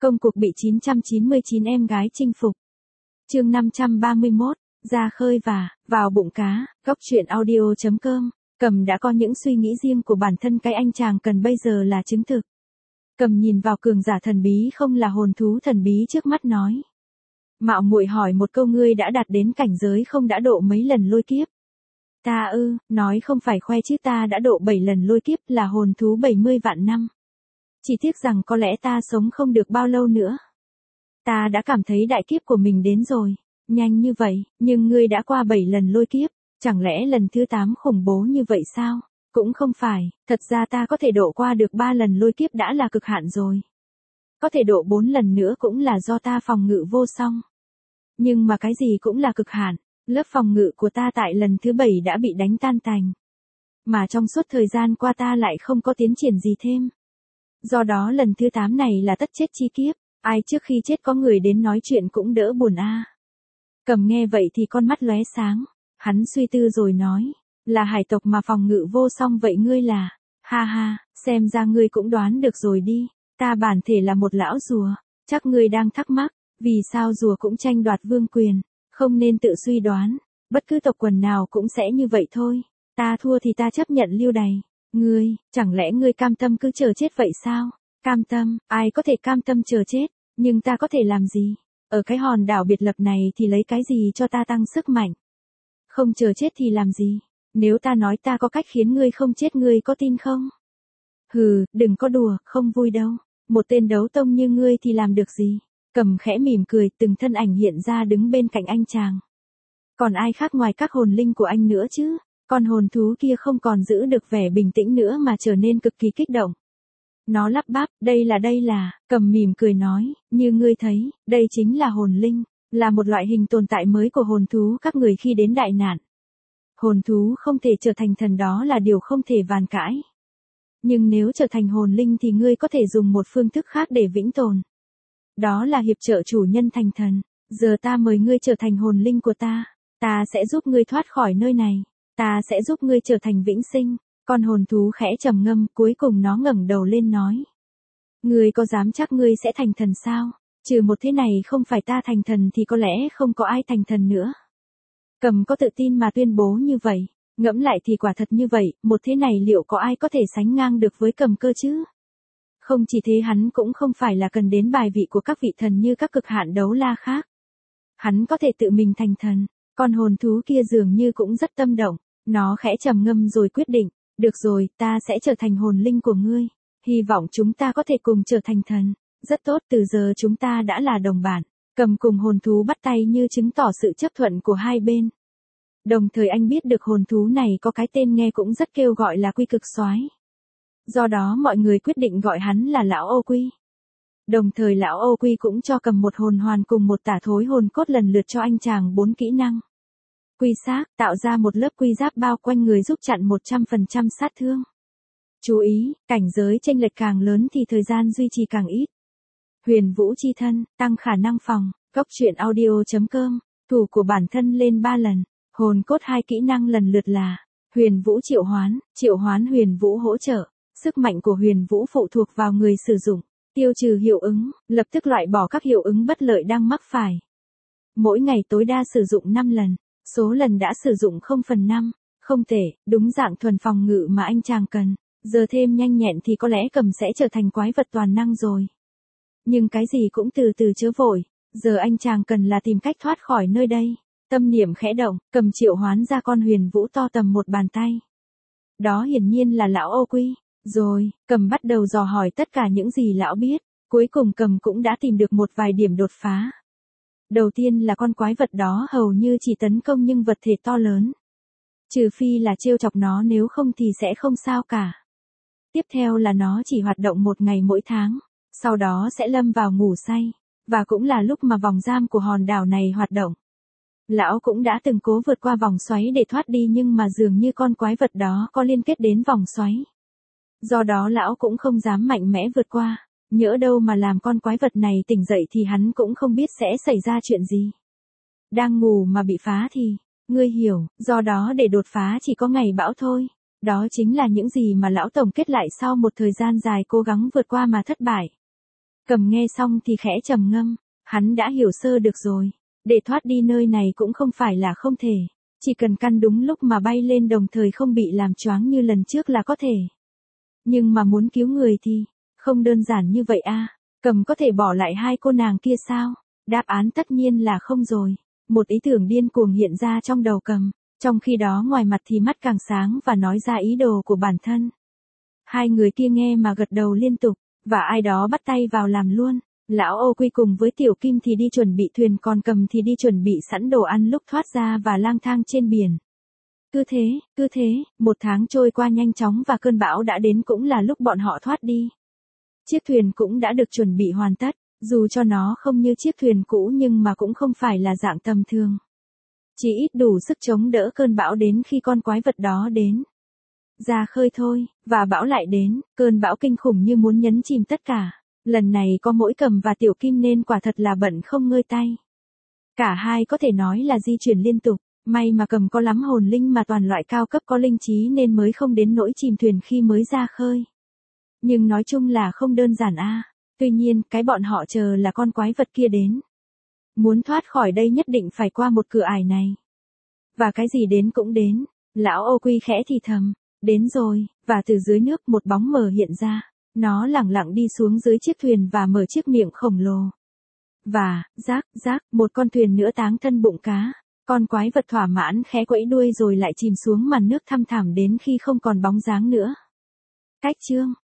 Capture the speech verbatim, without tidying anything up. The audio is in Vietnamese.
Công cuộc bị chín trăm chín mươi chín em gái chinh phục. Chương năm trăm ba mươi mốt, ra khơi và, vào bụng cá, góc truyện audio chấm com. Cầm đã có những suy nghĩ riêng của bản thân, cái anh chàng cần bây giờ là chứng thực. Cầm nhìn vào cường giả thần bí không là hồn thú thần bí trước mắt nói. Mạo muội hỏi một câu, ngươi đã đạt đến cảnh giới không, đã độ mấy lần lôi kiếp? Ta ư, nói không phải khoe chứ, ta đã độ bảy lần lôi kiếp, là hồn thú bảy mươi vạn năm. Chỉ tiếc rằng có lẽ ta sống không được bao lâu nữa. Ta đã cảm thấy đại kiếp của mình đến rồi. Nhanh như vậy, nhưng ngươi đã qua bảy lần lôi kiếp, chẳng lẽ lần thứ tám khủng bố như vậy sao? Cũng không phải, thật ra ta có thể độ qua được ba lần lôi kiếp đã là cực hạn rồi. Có thể độ bốn lần nữa cũng là do ta phòng ngự vô song. Nhưng mà cái gì cũng là cực hạn, lớp phòng ngự của ta tại lần thứ bảy đã bị đánh tan tành. Mà trong suốt thời gian qua ta lại không có tiến triển gì thêm. Do đó lần thứ tám này là tất chết chi kiếp, ai trước khi chết có người đến nói chuyện cũng đỡ buồn a. À. Cầm nghe vậy thì con mắt lóe sáng, hắn suy tư rồi nói, là hải tộc mà phòng ngự vô song vậy ngươi là, ha ha, xem ra ngươi cũng đoán được rồi đi, ta bản thể là một lão rùa, chắc ngươi đang thắc mắc, vì sao rùa cũng tranh đoạt vương quyền, không nên tự suy đoán, bất cứ tộc quần nào cũng sẽ như vậy thôi, ta thua thì ta chấp nhận lưu đày. Ngươi, chẳng lẽ ngươi cam tâm cứ chờ chết vậy sao? Cam tâm, ai có thể cam tâm chờ chết, nhưng ta có thể làm gì? Ở cái hòn đảo biệt lập này thì lấy cái gì cho ta tăng sức mạnh? Không chờ chết thì làm gì? Nếu ta nói ta có cách khiến ngươi không chết, ngươi có tin không? Hừ, đừng có đùa, không vui đâu. Một tên đấu tông như ngươi thì làm được gì? Cầm khẽ mỉm cười, từng thân ảnh hiện ra đứng bên cạnh anh chàng. Còn ai khác ngoài các hồn linh của anh nữa chứ? Con hồn thú kia không còn giữ được vẻ bình tĩnh nữa mà trở nên cực kỳ kích động. Nó lắp bắp, đây là đây là, Cầm mỉm cười nói, như ngươi thấy, đây chính là hồn linh, là một loại hình tồn tại mới của hồn thú các người khi đến đại nạn. Hồn thú không thể trở thành thần đó là điều không thể bàn cãi. Nhưng nếu trở thành hồn linh thì ngươi có thể dùng một phương thức khác để vĩnh tồn. Đó là hiệp trợ chủ nhân thành thần, giờ ta mời ngươi trở thành hồn linh của ta, ta sẽ giúp ngươi thoát khỏi nơi này. Ta sẽ giúp ngươi trở thành vĩnh sinh. Con hồn thú khẽ trầm ngâm, cuối cùng nó ngẩng đầu lên nói. Ngươi có dám chắc ngươi sẽ thành thần sao? Trừ một thế này không phải ta thành thần thì có lẽ không có ai thành thần nữa. Cầm có tự tin mà tuyên bố như vậy. Ngẫm lại thì quả thật như vậy, một thế này liệu có ai có thể sánh ngang được với Cầm cơ chứ? Không chỉ thế, hắn cũng không phải là cần đến bài vị của các vị thần như các cực hạn đấu la khác. Hắn có thể tự mình thành thần. Con hồn thú kia dường như cũng rất tâm động, nó khẽ trầm ngâm rồi quyết định, được rồi, ta sẽ trở thành hồn linh của ngươi, hy vọng chúng ta có thể cùng trở thành thần, rất tốt, từ giờ chúng ta đã là đồng bạn. Cầm cùng hồn thú bắt tay như chứng tỏ sự chấp thuận của hai bên. Đồng thời anh biết được hồn thú này có cái tên nghe cũng rất kêu gọi là Quy Cực Soái. Do đó mọi người quyết định gọi hắn là Lão Ô Quy. Đồng thời Lão Ô Quy cũng cho Cầm một hồn hoàn cùng một tả thối hồn cốt, lần lượt cho anh chàng bốn kỹ năng. Quy xác, tạo ra một lớp quy giáp bao quanh người giúp chặn một trăm phần trăm sát thương. Chú ý, cảnh giới chênh lệch càng lớn thì thời gian duy trì càng ít. Huyền Vũ Chi Thân, tăng khả năng phòng, góc truyện audio chấm com, thủ của bản thân lên ba lần, hồn cốt hai kỹ năng lần lượt là Huyền Vũ Triệu Hoán, Triệu Hoán Huyền Vũ hỗ trợ, sức mạnh của Huyền Vũ phụ thuộc vào người sử dụng, tiêu trừ hiệu ứng, lập tức loại bỏ các hiệu ứng bất lợi đang mắc phải. Mỗi ngày tối đa sử dụng năm lần. Số lần đã sử dụng không phần năm, không tệ, đúng dạng thuần phòng ngự mà anh chàng cần, giờ thêm nhanh nhẹn thì có lẽ Cầm sẽ trở thành quái vật toàn năng rồi. Nhưng cái gì cũng từ từ chớ vội, giờ anh chàng cần là tìm cách thoát khỏi nơi đây. Tâm niệm khẽ động, Cầm triệu hoán ra con huyền vũ to tầm một bàn tay. Đó hiển nhiên là Lão Ô Quy, rồi, Cầm bắt đầu dò hỏi tất cả những gì lão biết, cuối cùng Cầm cũng đã tìm được một vài điểm đột phá. Đầu tiên là con quái vật đó hầu như chỉ tấn công nhưng vật thể to lớn. Trừ phi là trêu chọc nó, nếu không thì sẽ không sao cả. Tiếp theo là nó chỉ hoạt động một ngày mỗi tháng, sau đó sẽ lâm vào ngủ say, và cũng là lúc mà vòng giam của hòn đảo này hoạt động. Lão cũng đã từng cố vượt qua vòng xoáy để thoát đi nhưng mà dường như con quái vật đó có liên kết đến vòng xoáy. Do đó lão cũng không dám mạnh mẽ vượt qua. Nhỡ đâu mà làm con quái vật này tỉnh dậy thì hắn cũng không biết sẽ xảy ra chuyện gì. Đang ngủ mà bị phá thì, ngươi hiểu, do đó để đột phá chỉ có ngày bão thôi. Đó chính là những gì mà lão tổng kết lại sau một thời gian dài cố gắng vượt qua mà thất bại. Cầm nghe xong thì khẽ trầm ngâm, hắn đã hiểu sơ được rồi. Để thoát đi nơi này cũng không phải là không thể. Chỉ cần căn đúng lúc mà bay lên đồng thời không bị làm choáng như lần trước là có thể. Nhưng mà muốn cứu người thì, không đơn giản như vậy a. Cầm có thể bỏ lại hai cô nàng kia sao? Đáp án tất nhiên là không rồi. Một ý tưởng điên cuồng hiện ra trong đầu Cầm. Trong khi đó ngoài mặt thì mắt càng sáng và nói ra ý đồ của bản thân. Hai người kia nghe mà gật đầu liên tục, và ai đó bắt tay vào làm luôn. Lão Ô Quy cùng với Tiểu Kim thì đi chuẩn bị thuyền, còn Cầm thì đi chuẩn bị sẵn đồ ăn lúc thoát ra và lang thang trên biển. Cứ thế, cứ thế, một tháng trôi qua nhanh chóng và cơn bão đã đến, cũng là lúc bọn họ thoát đi. Chiếc thuyền cũng đã được chuẩn bị hoàn tất, dù cho nó không như chiếc thuyền cũ nhưng mà cũng không phải là dạng tầm thường. Chỉ ít đủ sức chống đỡ cơn bão đến khi con quái vật đó đến. Ra khơi thôi, và bão lại đến, cơn bão kinh khủng như muốn nhấn chìm tất cả. Lần này có mỗi Cầm và Tiểu Kim nên quả thật là bận không ngơi tay. Cả hai có thể nói là di chuyển liên tục, may mà Cầm có lắm hồn linh mà toàn loại cao cấp có linh trí nên mới không đến nỗi chìm thuyền khi mới ra khơi. Nhưng nói chung là không đơn giản a. Tuy nhiên, cái bọn họ chờ là con quái vật kia đến. Muốn thoát khỏi đây nhất định phải qua một cửa ải này. Và cái gì đến cũng đến, lão Ô Quy khẽ thì thầm, đến rồi, và từ dưới nước một bóng mờ hiện ra. Nó lẳng lặng đi xuống dưới chiếc thuyền và mở chiếc miệng khổng lồ. Và, rác, rác, một con thuyền nữa táng thân bụng cá. Con quái vật thỏa mãn khẽ quẫy đuôi rồi lại chìm xuống màn nước thăm thẳm đến khi không còn bóng dáng nữa. Cách chương